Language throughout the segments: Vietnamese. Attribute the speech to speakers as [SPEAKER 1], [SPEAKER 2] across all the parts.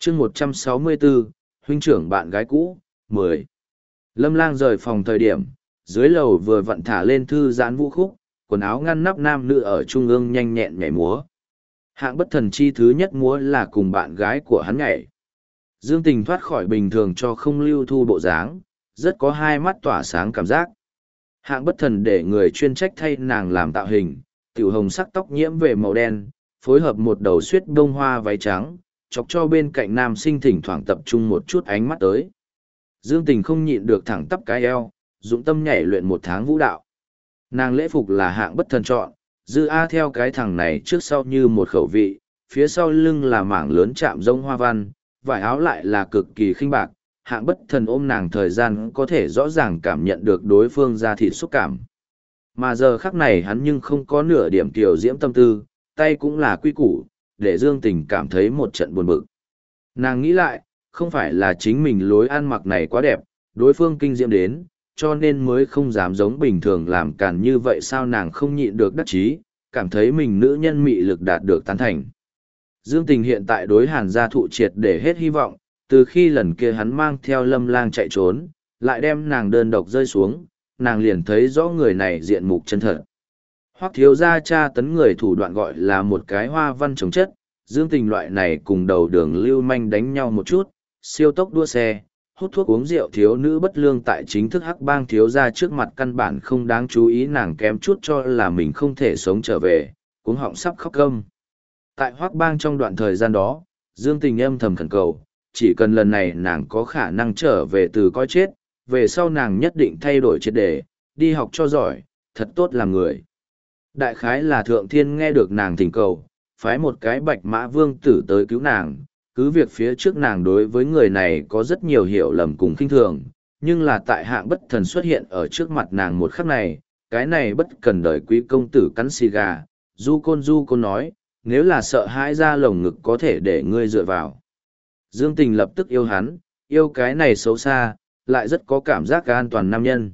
[SPEAKER 1] chương 164, huynh trưởng bạn gái cũ, 10. Lâm Lang rời phòng thời điểm, dưới lầu vừa vặn thả lên thư giãn vũ khúc, quần áo ngăn nắp nam nữ ở trung ương nhanh nhẹn nhảy múa. Hạng Bất Thần chi thứ nhất múa là cùng bạn gái của hắn nhảy. Dương Tình thoát khỏi bình thường cho không lưu thu bộ dáng, rất có hai mắt tỏa sáng cảm giác. Hạng Bất Thần để người chuyên trách thay nàng làm tạo hình, tiểu hồng sắc tóc nhiễm về màu đen, phối hợp một đầu xuyết bông hoa váy trắng, chọc cho bên cạnh nam sinh thỉnh thoảng tập trung một chút ánh mắt tới. Dương Tình không nhịn được thẳng tắp cái eo, dũng tâm nhảy luyện một tháng vũ đạo. Nàng lễ phục là Hạng Bất Thần chọn, dư A theo cái thằng này trước sau như một khẩu vị, phía sau lưng là mảng lớn chạm rông hoa văn, vải áo lại là cực kỳ khinh bạc. Hạng Bất Thần ôm nàng thời gian có thể rõ ràng cảm nhận được đối phương ra thịt xúc cảm. Mà giờ khắc này hắn nhưng không có nửa điểm tiểu diễm tâm tư, tay cũng là quy củ, để Dương Tình cảm thấy một trận buồn bực. Nàng nghĩ lại, không phải là chính mình lối ăn mặc này quá đẹp, đối phương kinh diễm đến, cho nên mới không dám giống bình thường làm càn như vậy sao nàng không nhịn được đắc chí, cảm thấy mình nữ nhân mị lực đạt được tán thành. Dương Tình hiện tại đối Hàn Gia Thụ triệt để hết hy vọng, từ khi lần kia hắn mang theo Lâm Lang chạy trốn, lại đem nàng đơn độc rơi xuống, nàng liền thấy rõ người này diện mục chân thật. Hoắc thiếu gia tra tấn người thủ đoạn gọi là một cái hoa văn chống chất, Dương Tình loại này cùng đầu đường lưu manh đánh nhau một chút, siêu tốc đua xe, hút thuốc uống rượu thiếu nữ bất lương tại chính thức hắc bang thiếu gia trước mặt căn bản không đáng chú ý, nàng kém chút cho là mình không thể sống trở về, cuống họng sắp khóc câm. Tại Hoắc bang trong đoạn thời gian đó, Dương Tình âm thầm khẩn cầu, chỉ cần lần này nàng có khả năng trở về từ coi chết, về sau nàng nhất định thay đổi triệt để, đi học cho giỏi, thật tốt làm người. Đại khái là thượng thiên nghe được nàng thỉnh cầu, phái một cái Bạch Mã Vương tử tới cứu nàng, cứ việc phía trước nàng đối với người này có rất nhiều hiểu lầm cùng khinh thường, nhưng là tại Hạng Bất Thần xuất hiện ở trước mặt nàng một khắc này, cái này bất cần đời quý công tử cắn xì gà, du côn nói, nếu là sợ hãi ra lồng ngực có thể để ngươi dựa vào. Dương Tình lập tức yêu hắn, yêu cái này xấu xa, lại rất có cảm giác an toàn nam nhân.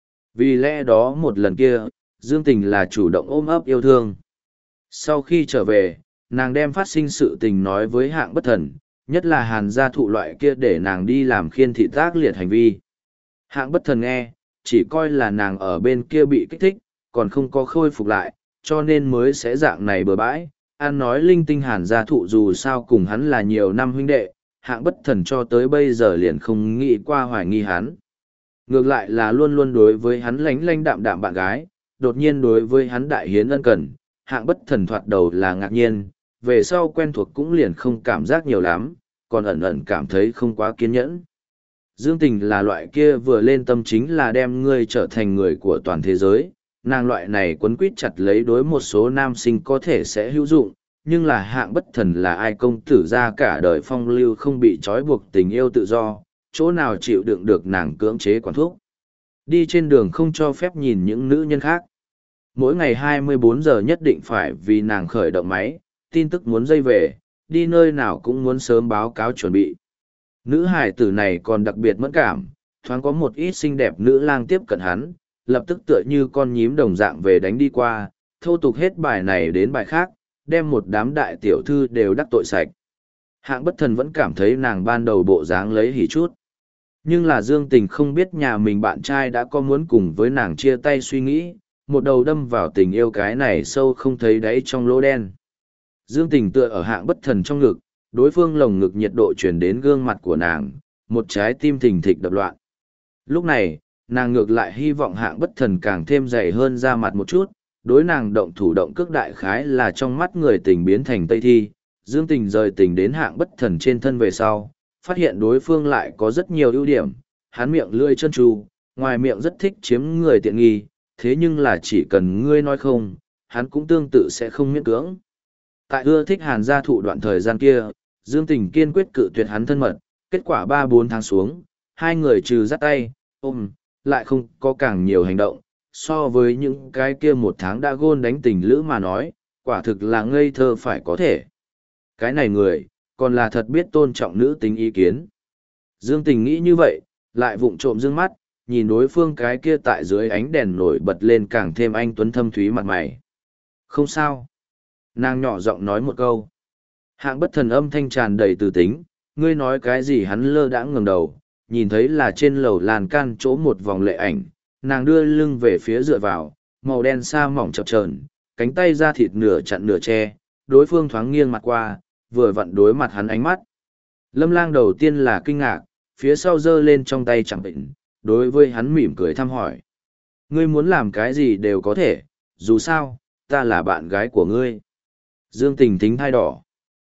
[SPEAKER 1] Vì lẽ đó một lần kia, Dương Tình là chủ động ôm ấp yêu thương. Sau khi trở về, nàng đem phát sinh sự tình nói với Hạng Bất Thần, nhất là Hàn Gia Thụ loại kia để nàng đi làm khiên thị tác liệt hành vi. Hạng Bất Thần nghe, chỉ coi là nàng ở bên kia bị kích thích, còn không có khôi phục lại, cho nên mới sẽ dạng này bừa bãi. An nói linh tinh Hàn Gia Thụ dù sao cùng hắn là nhiều năm huynh đệ, Hạng Bất Thần cho tới bây giờ liền không nghĩ qua hoài nghi hắn. Ngược lại là luôn luôn đối với hắn lánh lánh đạm đạm bạn gái, đột nhiên đối với hắn đại hiến ân cần, Hạng Bất Thần thoạt đầu là ngạc nhiên, về sau quen thuộc cũng liền không cảm giác nhiều lắm, còn ẩn ẩn cảm thấy không quá kiên nhẫn. Dương Tình là loại kia vừa lên tâm chính là đem ngươi trở thành người của toàn thế giới, nàng loại này quấn quýt chặt lấy đối một số nam sinh có thể sẽ hữu dụng, nhưng là Hạng Bất Thần là ai công tử ra cả đời phong lưu không bị trói buộc tình yêu tự do, chỗ nào chịu đựng được nàng cưỡng chế quản thúc. Đi trên đường không cho phép nhìn những nữ nhân khác. Mỗi ngày 24 giờ nhất định phải vì nàng khởi động máy, tin tức muốn dây về, đi nơi nào cũng muốn sớm báo cáo chuẩn bị. Nữ hải tử này còn đặc biệt mẫn cảm, thoáng có một ít xinh đẹp nữ lang tiếp cận hắn, lập tức tựa như con nhím đồng dạng về đánh đi qua, thô tục hết bài này đến bài khác, đem một đám đại tiểu thư đều đắc tội sạch. Hạng Bất Thần vẫn cảm thấy nàng ban đầu bộ dáng lấy hỉ chút. Nhưng là Dương Tình không biết nhà mình bạn trai đã có muốn cùng với nàng chia tay suy nghĩ, một đầu đâm vào tình yêu cái này sâu không thấy đáy trong lỗ đen. Dương Tình tựa ở Hạng Bất Thần trong ngực, đối phương lồng ngực nhiệt độ chuyển đến gương mặt của nàng, một trái tim thình thịch đập loạn. Lúc này, nàng ngược lại hy vọng Hạng Bất Thần càng thêm dày hơn ra mặt một chút, đối nàng động thủ động cước đại khái là trong mắt người tình biến thành Tây Thi. Dương Tình rời tình đến Hạng Bất Thần trên thân về sau, phát hiện đối phương lại có rất nhiều ưu điểm, hắn miệng lưỡi chân tru, ngoài miệng rất thích chiếm người tiện nghi, thế nhưng là chỉ cần ngươi nói không, hắn cũng tương tự sẽ không miễn cưỡng. Tại ưa thích Hàn Gia Thụ đoạn thời gian kia, Dương Tình kiên quyết cự tuyệt hắn thân mật, kết quả 3-4 tháng xuống, hai người trừ dắt tay, ôm, lại không có càng nhiều hành động, so với những cái kia một tháng đã gôn đánh tình lữ mà nói, quả thực là ngây thơ phải có thể. Cái này người, còn là thật biết tôn trọng nữ tính ý kiến. Dương Tình nghĩ như vậy, lại vụng trộm dương mắt, nhìn đối phương cái kia tại dưới ánh đèn nổi bật lên càng thêm anh tuấn thâm thúy mặt mày. Không sao. Nàng nhỏ giọng nói một câu. Hạng Bất Thần âm thanh tràn đầy từ tính, ngươi nói cái gì? Hắn lơ đãng ngẩng đầu, nhìn thấy là trên lầu lan can chỗ một vòng lệ ảnh, nàng đưa lưng về phía dựa vào, màu đen sa mỏng chập chờn, cánh tay da thịt nửa chặn nửa che, đối phương thoáng nghiêng mặt qua, vừa vặn đối mặt hắn ánh mắt. Lâm Lang đầu tiên là kinh ngạc, phía sau giơ lên trong tay chẳng định, đối với hắn mỉm cười thăm hỏi. Ngươi muốn làm cái gì đều có thể, dù sao, ta là bạn gái của ngươi. Dương Tình tính thai đỏ.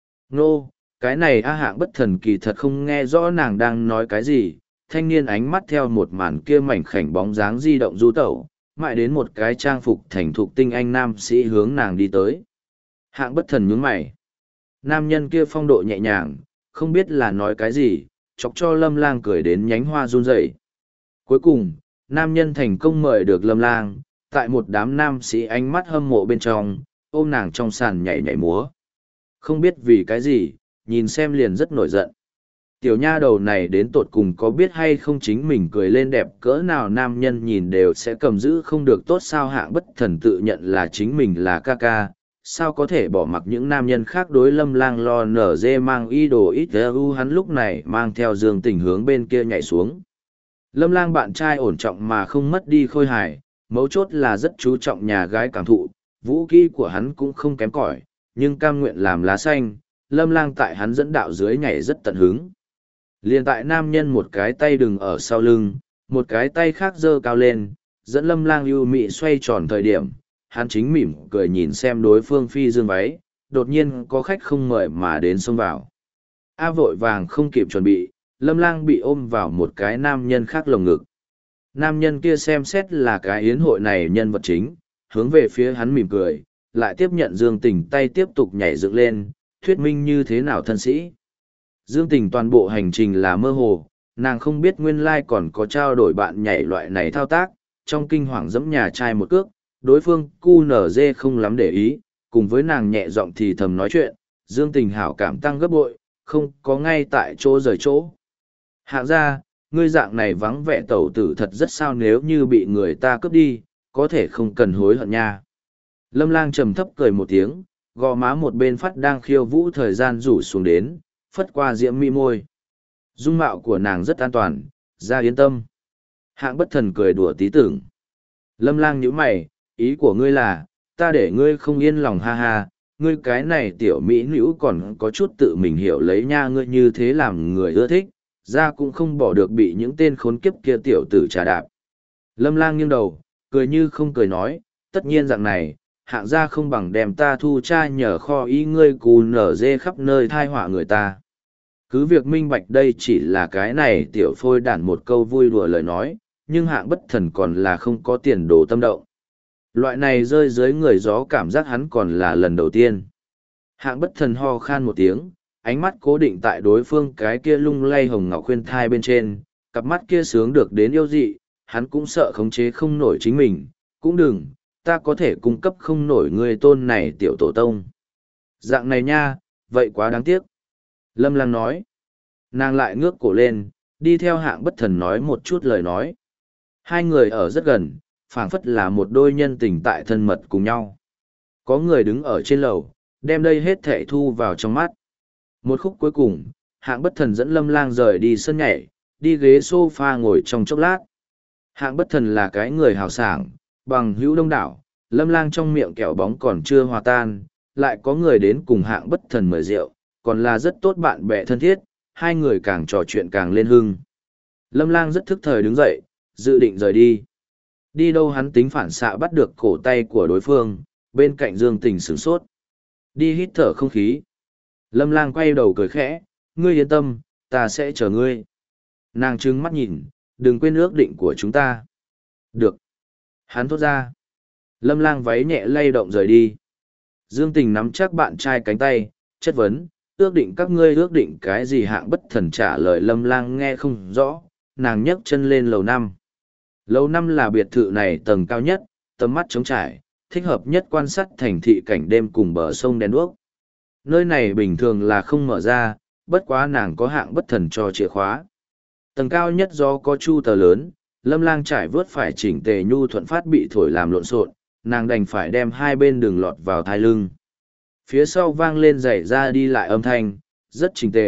[SPEAKER 1] Nô, cái này A Hạng Bất Thần kỳ thật không nghe rõ nàng đang nói cái gì, thanh niên ánh mắt theo một màn kia mảnh khảnh bóng dáng di động du tẩu, mãi đến một cái trang phục thành thục tinh anh nam sĩ hướng nàng đi tới. Hạng Bất Thần nhướng mày. Nam nhân kia phong độ nhẹ nhàng, không biết là nói cái gì, chọc cho Lâm Lang cười đến nhánh hoa run rẩy. Cuối cùng, nam nhân thành công mời được Lâm Lang, tại một đám nam sĩ ánh mắt hâm mộ bên trong, ôm nàng trong sàn nhảy nhảy múa. Không biết vì cái gì, nhìn xem liền rất nổi giận. Tiểu nha đầu này đến tột cùng có biết hay không chính mình cười lên đẹp cỡ nào nam nhân nhìn đều sẽ cầm giữ không được tốt sao. Hạng Bất Thần tự nhận là chính mình là ca ca, sao có thể bỏ mặc những nam nhân khác đối Lâm Lang lo nở dê mang y đồ ít u. Hắn lúc này mang theo Dương Tình hướng bên kia nhảy xuống. Lâm Lang bạn trai ổn trọng mà không mất đi khôi hài, mấu chốt là rất chú trọng nhà gái cảm thụ, vũ kỹ của hắn cũng không kém cỏi, nhưng cam nguyện làm lá xanh, Lâm Lang tại hắn dẫn đạo dưới nhảy rất tận hứng. Liền tại nam nhân một cái tay đừng ở sau lưng, một cái tay khác giơ cao lên, dẫn Lâm Lang ưu mị xoay tròn thời điểm, hắn chính mỉm cười nhìn xem đối phương phi dương váy, đột nhiên có khách không mời mà đến xông vào. A vội vàng không kịp chuẩn bị, Lâm Lang bị ôm vào một cái nam nhân khác lồng ngực. Nam nhân kia xem xét là cái yến hội này nhân vật chính, hướng về phía hắn mỉm cười, lại tiếp nhận Dương Tình tay tiếp tục nhảy dựng lên, thuyết minh như thế nào thân sĩ. Dương Tình toàn bộ hành trình là mơ hồ, nàng không biết nguyên lai còn có trao đổi bạn nhảy loại này thao tác, trong kinh hoàng giẫm nhà trai một cước, đối phương QNZ không lắm để ý, cùng với nàng nhẹ giọng thì thầm nói chuyện, Dương Tình hảo cảm tăng gấp bội, không có ngay tại chỗ rời chỗ. Hạng ra, ngươi dạng này vắng vẻ tẩu tử thật rất sao, nếu như bị người ta cướp đi, có thể không cần hối hận nha. Lâm Lang trầm thấp cười một tiếng, gò má một bên phát đang khiêu vũ thời gian rủ xuống đến, phất qua diễm mỹ môi. Dung mạo của nàng rất an toàn, ra yên tâm. Hạng Bất Thần cười đùa tí tưởng. Lâm Lang nhíu mày, ý của ngươi là, ta để ngươi không yên lòng ha ha, ngươi cái này tiểu mỹ nữ còn có chút tự mình hiểu lấy nha, ngươi như thế làm người ưa thích, ra cũng không bỏ được bị những tên khốn kiếp kia tiểu tử trà đạp. Lâm Lang nghiêng đầu, cười như không cười nói, tất nhiên dạng này, hạng gia không bằng đem ta thu cha nhờ kho ý ngươi cù nở dê khắp nơi thai họa người ta. Cứ việc minh bạch đây chỉ là cái này tiểu phôi đản một câu vui đùa lời nói, nhưng Hạng Bất Thần còn là không có tiền đồ tâm động. Loại này rơi dưới người gió cảm giác hắn còn là lần đầu tiên. Hạng Bất Thần ho khan một tiếng, ánh mắt cố định tại đối phương cái kia lung lay hồng ngọc khuyên thai bên trên, cặp mắt kia sướng được đến yêu dị, hắn cũng sợ khống chế không nổi chính mình, cũng đừng, ta có thể cung cấp không nổi người tôn này tiểu tổ tông. Dạng này nha, vậy quá đáng tiếc. Lâm Lang nói. Nàng lại ngước cổ lên, đi theo Hạng Bất Thần nói một chút lời nói. Hai người ở rất gần, phảng phất là một đôi nhân tình tại thân mật cùng nhau. Có người đứng ở trên lầu, đem đây hết thảy thu vào trong mắt. Một khúc cuối cùng, Hạng Bất Thần dẫn Lâm Lang rời đi sân nhảy, đi ghế sofa ngồi trong chốc lát. Hạng Bất Thần là cái người hào sảng, bằng hữu đông đảo, Lâm Lang trong miệng kẹo bóng còn chưa hòa tan, lại có người đến cùng Hạng Bất Thần mời rượu, còn là rất tốt bạn bè thân thiết, hai người càng trò chuyện càng lên hưng. Lâm Lang rất thức thời đứng dậy, dự định rời đi. Đi đâu hắn tính phản xạ bắt được cổ tay của đối phương, bên cạnh Dương Tình sửng sốt. Đi hít thở không khí. Lâm Lang quay đầu cười khẽ, ngươi yên tâm, ta sẽ chờ ngươi. Nàng trừng mắt nhìn, đừng quên ước định của chúng ta. Được. Hắn thốt ra. Lâm Lang váy nhẹ lay động rời đi. Dương Tình nắm chắc bạn trai cánh tay, chất vấn, ước định các ngươi ước định cái gì? Hạng Bất Thần trả lời Lâm Lang nghe không rõ, nàng nhấc chân lên lầu 5. Lầu 5 là biệt thự này tầng cao nhất, tầm mắt trống trải, thích hợp nhất quan sát thành thị cảnh đêm cùng bờ sông đèn đuốc. Nơi này bình thường là không mở ra, bất quá nàng có Hạng Bất Thần cho chìa khóa. Tầng cao nhất do có chu tờ lớn, Lâm Lang trải vớt phải chỉnh tề nhu thuận phát bị thổi làm lộn xộn, nàng đành phải đem hai bên đường lọt vào thai lưng. Phía sau vang lên giày ra đi lại âm thanh, rất chỉnh tề,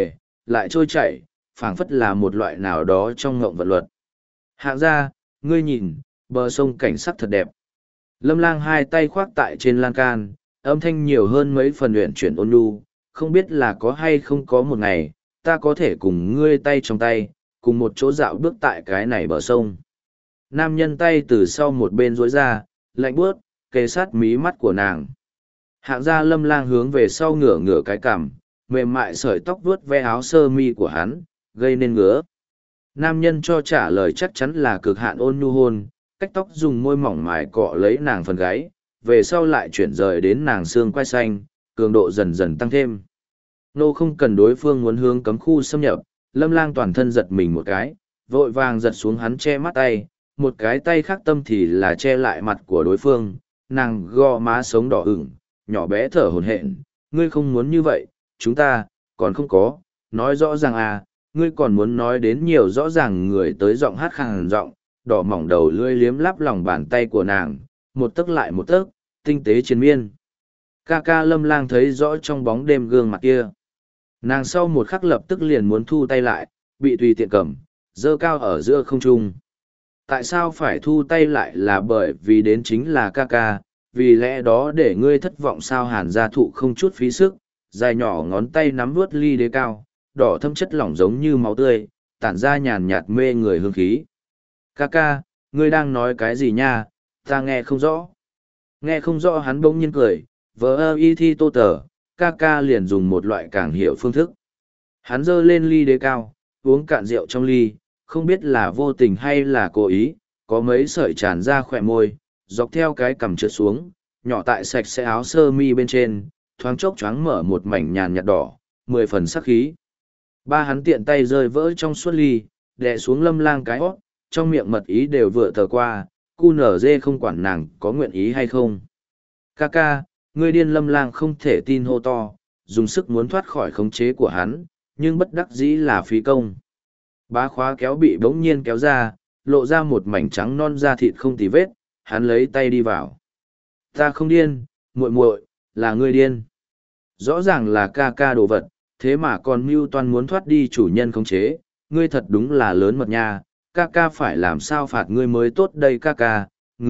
[SPEAKER 1] lại trôi chảy, phảng phất là một loại nào đó trong ngộng vật luật. Hạng gia, ngươi nhìn, bờ sông cảnh sắc thật đẹp. Lâm Lang hai tay khoác tại trên lan can, âm thanh nhiều hơn mấy phần uyển chuyển ôn nhu, không biết là có hay không có một ngày, ta có thể cùng ngươi tay trong tay, cùng một chỗ dạo bước tại cái này bờ sông. Nam nhân tay từ sau một bên duỗi ra, lạnh buốt, kề sát mí mắt của nàng. Hạng gia Lâm Lang hướng về sau ngửa ngửa cái cằm, mềm mại sợi tóc vuốt ve áo sơ mi của hắn, gây nên ngứa. Nam nhân cho trả lời chắc chắn là cực hạn ôn nhu hôn, cách tóc dùng môi mỏng mài cọ lấy nàng phần gáy, về sau lại chuyển rời đến nàng xương quai xanh, cường độ dần dần tăng thêm. Nô không cần đối phương muốn hướng cấm khu xâm nhập, Lâm Lang toàn thân giật mình một cái, vội vàng giật xuống hắn che mắt tay, một cái tay khác tâm thì là che lại mặt của đối phương, nàng gò má sống đỏ ửng, nhỏ bé thở hổn hển, ngươi không muốn như vậy, chúng ta, còn không có, nói rõ ràng à, ngươi còn muốn nói đến nhiều rõ ràng người tới giọng hát khàn giọng, đỏ mỏng đầu lưỡi liếm lắp lòng bàn tay của nàng, một tấc lại một tấc, tinh tế triền miên. Ca ca Lâm Lang thấy rõ trong bóng đêm gương mặt kia. Nàng sau một khắc lập tức liền muốn thu tay lại, bị tùy tiện cầm, dơ cao ở giữa không trung. Tại sao phải thu tay lại là bởi vì đến chính là ca ca, vì lẽ đó để ngươi thất vọng sao? Hàn Gia Thụ không chút phí sức, dài nhỏ ngón tay nắm vuốt ly đế cao, đỏ thâm chất lỏng giống như máu tươi, tản ra nhàn nhạt mê người hương khí. Ca ca, ngươi đang nói cái gì nha, ta nghe không rõ. Nghe không rõ hắn bỗng nhiên cười, vờ ơ y thi tô tờ, ca ca liền dùng một loại càng hiểu phương thức. Hắn giơ lên ly đế cao, uống cạn rượu trong ly, không biết là vô tình hay là cố ý, có mấy sợi tràn ra khỏe môi, dọc theo cái cằm trượt xuống, nhỏ tại sạch sẽ áo sơ mi bên trên, thoáng chốc choáng mở một mảnh nhàn nhạt đỏ, 10 phần sắc khí. Ba hắn tiện tay rơi vỡ trong suốt ly, đè xuống Lâm Lang cái hót, trong miệng mật ý đều vừa tờ qua, cu nở dê không quản nàng có nguyện ý hay không. Ca ca, ngươi điên. Lâm Lang không thể tin hô to, dùng sức muốn thoát khỏi khống chế của hắn, nhưng bất đắc dĩ là phí công. Bá khóa kéo bị bỗng nhiên kéo ra, lộ ra một mảnh trắng non da thịt không tì vết, hắn lấy tay đi vào. Ta không điên, muội muội, là ngươi điên. Rõ ràng là ca ca đồ vật, thế mà còn mưu toan muốn thoát đi chủ nhân khống chế, ngươi thật đúng là lớn mật nha, ca ca phải làm sao phạt ngươi mới tốt đây ca ca,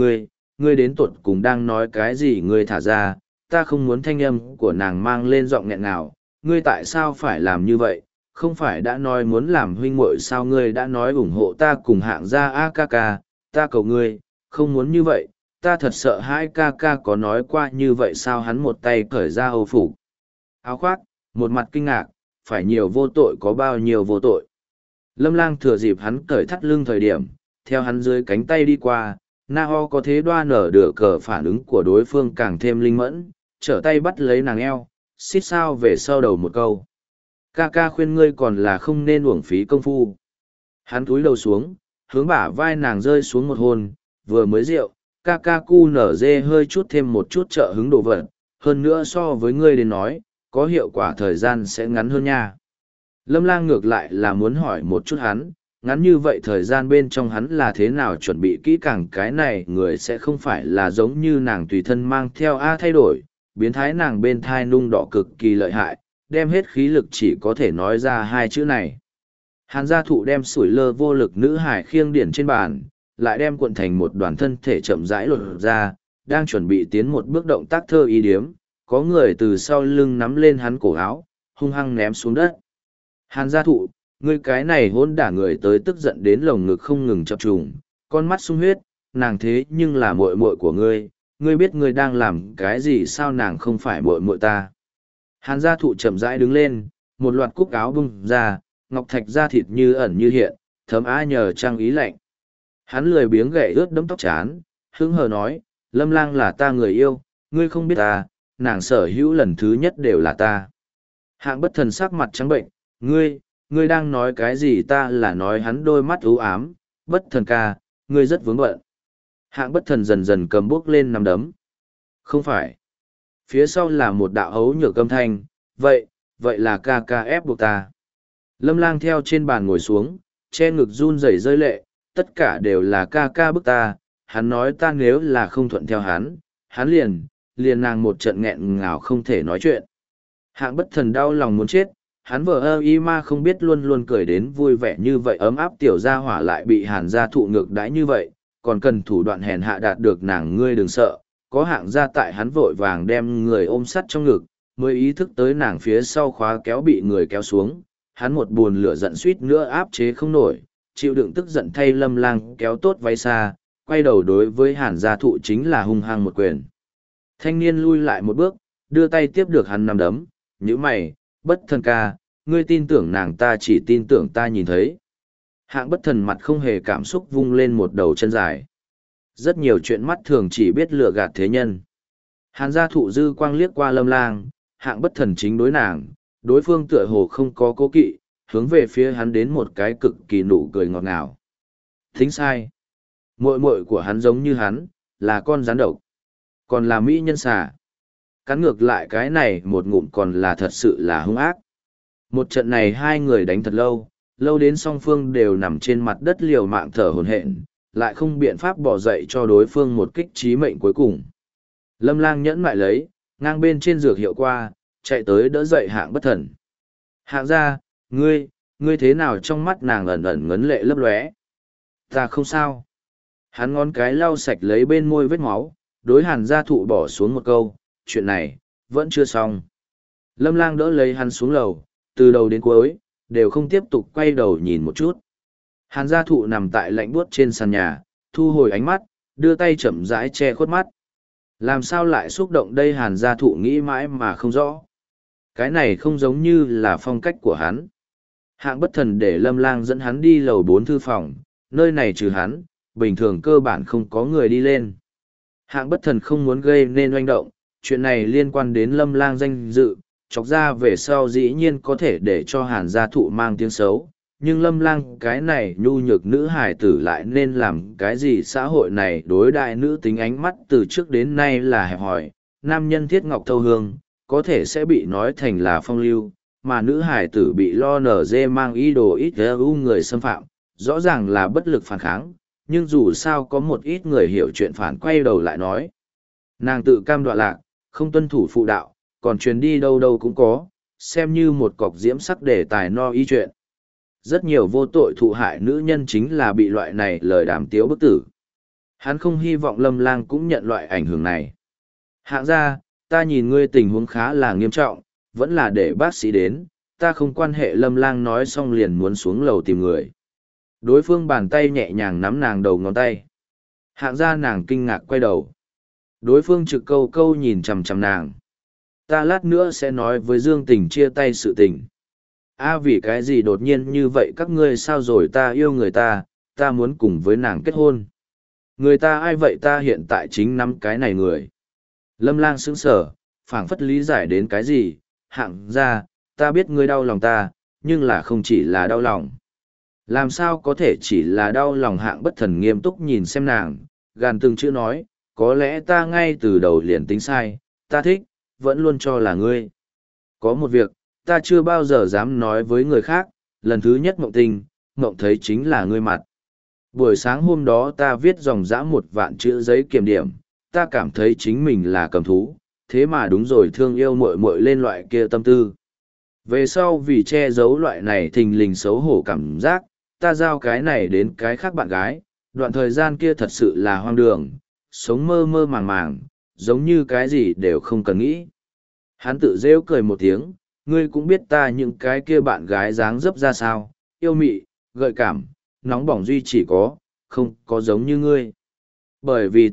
[SPEAKER 1] ngươi đến tuột cùng đang nói cái gì? Ngươi thả ra, ta không muốn. Thanh âm của nàng mang lên giọng nghẹn ngào, ngươi tại sao phải làm như vậy, không phải đã nói muốn làm huynh muội sao? Ngươi đã nói ủng hộ ta cùng Hạng gia a ca ca, ta cầu ngươi, không muốn như vậy, ta thật sợ hãi. Ca ca có nói qua như vậy sao? Hắn một tay cởi ra âu phục áo khoác, một mặt kinh ngạc, phải nhiều vô tội có bao nhiêu vô tội. Lâm Lang thừa dịp hắn cởi thắt lưng thời điểm, theo hắn dưới cánh tay đi qua, Na Ho có thế đoa nở đửa cờ phản ứng của đối phương càng thêm linh mẫn, trở tay bắt lấy nàng eo, xít sao về sau đầu một câu. Ca ca khuyên ngươi còn là không nên uổng phí công phu. Hắn cúi đầu xuống, hướng bả vai nàng rơi xuống một hôn, vừa mới rượu, ca ca cu nở dê hơi chút thêm một chút trợ hứng đồ vật, hơn nữa so với ngươi đến nói, có hiệu quả thời gian sẽ ngắn hơn nha. Lâm Lang ngược lại là muốn hỏi một chút hắn, ngắn như vậy thời gian bên trong hắn là thế nào chuẩn bị kỹ càng cái này, người sẽ không phải là giống như nàng tùy thân mang theo thay đổi, biến thái nàng bên thai nung đỏ cực kỳ lợi hại, đem hết khí lực chỉ có thể nói ra hai chữ này. Hàn Gia Thụ đem sủi lơ vô lực nữ hải khiêng điển trên bàn, lại đem cuộn thành một đoàn thân thể chậm rãi lột ra, đang chuẩn bị tiến một bước động tác thơ ý điếm, có người từ sau lưng nắm lên hắn cổ áo, hung hăng ném xuống đất. Hàn Gia Thụ, ngươi cái này hôn đả người tới tức giận đến lồng ngực không ngừng chập trùng, con mắt sung huyết, nàng thế nhưng là muội muội của ngươi, ngươi biết ngươi đang làm cái gì sao? Nàng không phải muội muội ta. Hàn Gia Thụ chậm rãi đứng lên, một loạt cúc áo bung ra, ngọc thạch da thịt như ẩn như hiện, thấm á nhờ trang ý lạnh. Hắn lười biếng gậy ướt đẫm tóc chán, hứng hờ nói, Lâm Lang là ta người yêu, ngươi không biết ta, nàng sở hữu lần thứ nhất đều là ta. Hạng Bất Thần sắc mặt trắng bệnh, ngươi đang nói cái gì? Ta là nói. Hắn đôi mắt u ám, Bất Thần ca, ngươi rất vướng bận. Hạng Bất Thần dần dần cầm bước lên nắm đấm. Không phải. Phía sau là một đạo hấu nhược âm thanh, vậy là ca ca ép buộc ta. Lâm Lang theo trên bàn ngồi xuống, che ngực run rẩy rơi lệ, tất cả đều là ca ca bức ta, hắn nói ta nếu là không thuận theo hắn liền nàng một trận nghẹn ngào không thể nói chuyện. Hạng Bất Thần đau lòng muốn chết, hắn vờ ơ y ma không biết luôn luôn cười đến vui vẻ như vậy ấm áp tiểu gia hỏa lại bị hàn gia thụ ngược đãi như vậy, còn cần thủ đoạn hèn hạ đạt được nàng ngươi đừng sợ, có hạng gia tại hắn vội vàng đem người ôm sắt trong ngực, mới ý thức tới nàng phía sau khóa kéo bị người kéo xuống, hắn một buồn lửa giận suýt nữa áp chế không nổi, chịu đựng tức giận thay Lâm Lang kéo tốt váy xa, quay đầu đối với hàn gia thụ chính là hung hăng một quyền. Thanh niên lui lại một bước, đưa tay tiếp được hắn nắm đấm, nhíu mày, bất thần ca, ngươi tin tưởng nàng ta chỉ tin tưởng ta nhìn thấy. Hạng bất thần mặt không hề cảm xúc vung lên một đầu chân dài. Rất nhiều chuyện mắt thường chỉ biết lừa gạt thế nhân. Hàn gia thụ dư quang liếc qua Lâm Lang, hạng bất thần chính đối nàng, đối phương tựa hồ không có cố kỵ, hướng về phía hắn đến một cái cực kỳ nụ cười ngọt ngào. Thính sai. Muội muội của hắn giống như hắn, là con rắn độc. Còn là mỹ nhân xà. Cắn ngược lại cái này một ngụm còn là thật sự là hung ác. Một trận này hai người đánh thật lâu, lâu đến song phương đều nằm trên mặt đất liều mạng thở hổn hển, lại không biện pháp bỏ dậy cho đối phương một kích chí mệnh cuối cùng. Lâm Lang nhẫn lại lấy, ngang bên trên dược hiệu qua, chạy tới đỡ dậy hạng bất thần. Hạng ra, ngươi thế nào trong mắt nàng ẩn ẩn ngấn lệ lấp lóe? Ta không sao. Hắn ngón cái lau sạch lấy bên môi vết máu, đối hàn gia thụ bỏ xuống một câu, chuyện này, vẫn chưa xong. Lâm Lang đỡ lấy hắn xuống lầu, từ đầu đến cuối, đều không tiếp tục quay đầu nhìn một chút. Hàn gia thụ nằm tại lạnh buốt trên sàn nhà, thu hồi ánh mắt, đưa tay chậm rãi che khuất mắt. Làm sao lại xúc động đây hàn gia thụ nghĩ mãi mà không rõ. Cái này không giống như là phong cách của hắn. Hạng bất thần để Lâm Lang dẫn hắn đi lầu 4 thư phòng, nơi này trừ hắn, bình thường cơ bản không có người đi lên. Hạng bất thần không muốn gây nên oanh động, chuyện này liên quan đến Lâm Lang danh dự, chọc ra về sau dĩ nhiên có thể để cho hàn gia thụ mang tiếng xấu. Nhưng Lâm Lang cái này nhu nhược nữ hài tử lại nên làm cái gì xã hội này đối đại nữ tính ánh mắt từ trước đến nay là hẹp hòi, nam nhân thiết ngọc thâu hương, có thể sẽ bị nói thành là phong lưu, mà nữ hài tử bị lo nở dê mang ý đồ ít u người xâm phạm, rõ ràng là bất lực phản kháng, nhưng dù sao có một ít người hiểu chuyện phản quay đầu lại nói. Nàng tự cam đoạ lạc, không tuân thủ phụ đạo, còn truyền đi đâu đâu cũng có, xem như một cọc diễm sắc để tài no y chuyện. Rất nhiều vô tội thụ hại nữ nhân chính là bị loại này lời đàm tiếu bức tử. Hắn không hy vọng Lâm Lang cũng nhận loại ảnh hưởng này. Hạng ra, ta nhìn ngươi tình huống khá là nghiêm trọng, vẫn là để bác sĩ đến, ta không quan hệ. Lâm Lang nói xong liền muốn xuống lầu tìm người. Đối phương bàn tay nhẹ nhàng nắm nàng đầu ngón tay. Hạng ra nàng kinh ngạc quay đầu. Đối phương trực câu câu nhìn chằm chằm nàng. Ta lát nữa sẽ nói với Dương Tình chia tay sự tình. Vì cái gì đột nhiên như vậy các ngươi sao rồi ta yêu người ta muốn cùng với nàng kết hôn. Người ta ai vậy ta hiện tại chính nắm cái này người. Lâm Lang sững sờ, phảng phất lý giải đến cái gì, hạng ra, ta biết ngươi đau lòng ta, nhưng là không chỉ là đau lòng. Làm sao có thể chỉ là đau lòng hạng bất thần nghiêm túc nhìn xem nàng, gàn từng chữ nói, có lẽ ta ngay từ đầu liền tính sai, ta thích, vẫn luôn cho là ngươi. Có một việc, ta chưa bao giờ dám nói với người khác, lần thứ nhất mộng tình, mộng thấy chính là ngươi mặt. Buổi sáng hôm đó ta viết dòng dã 1.000 chữ giấy kiểm điểm, ta cảm thấy chính mình là cầm thú, thế mà đúng rồi thương yêu muội muội lên loại kia tâm tư. Về sau vì che giấu loại này thình lình xấu hổ cảm giác, ta giao cái này đến cái khác bạn gái, đoạn thời gian kia thật sự là hoang đường, sống mơ mơ màng màng, giống như cái gì đều không cần nghĩ. Hắn tự rêu cười một tiếng, ngươi cũng biết ta những cái kia bạn gái dáng dấp ra sao, yêu mị, gợi cảm, nóng bỏng duy chỉ có, không có giống như ngươi. Bởi vì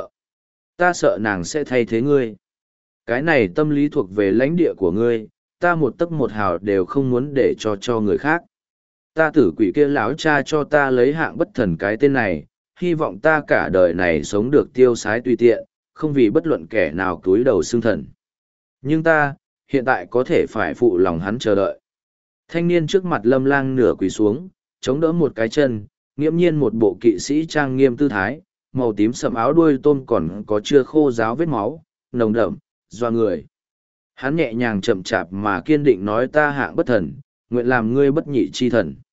[SPEAKER 1] ta sợ nàng sẽ thay thế ngươi. Cái này tâm lý thuộc về lãnh địa của ngươi, ta một tấc một hào đều không muốn để cho người khác. Ta tử quỷ kia láo cha cho ta lấy hạng bất thần cái tên này, hy vọng ta cả đời này sống được tiêu sái tùy tiện, không vì bất luận kẻ nào cúi đầu xưng thần. Nhưng ta, hiện tại có thể phải phụ lòng hắn chờ đợi. Thanh niên trước mặt Lâm Lang nửa quỳ xuống, chống đỡ một cái chân, nghiễm nhiên một bộ kỵ sĩ trang nghiêm tư thái, màu tím sẫm áo đuôi tôm còn có chưa khô ráo vết máu, nồng đậm, doa người. Hắn nhẹ nhàng chậm chạp mà kiên định nói ta hạng bất thần, nguyện làm ngươi bất nhị chi thần.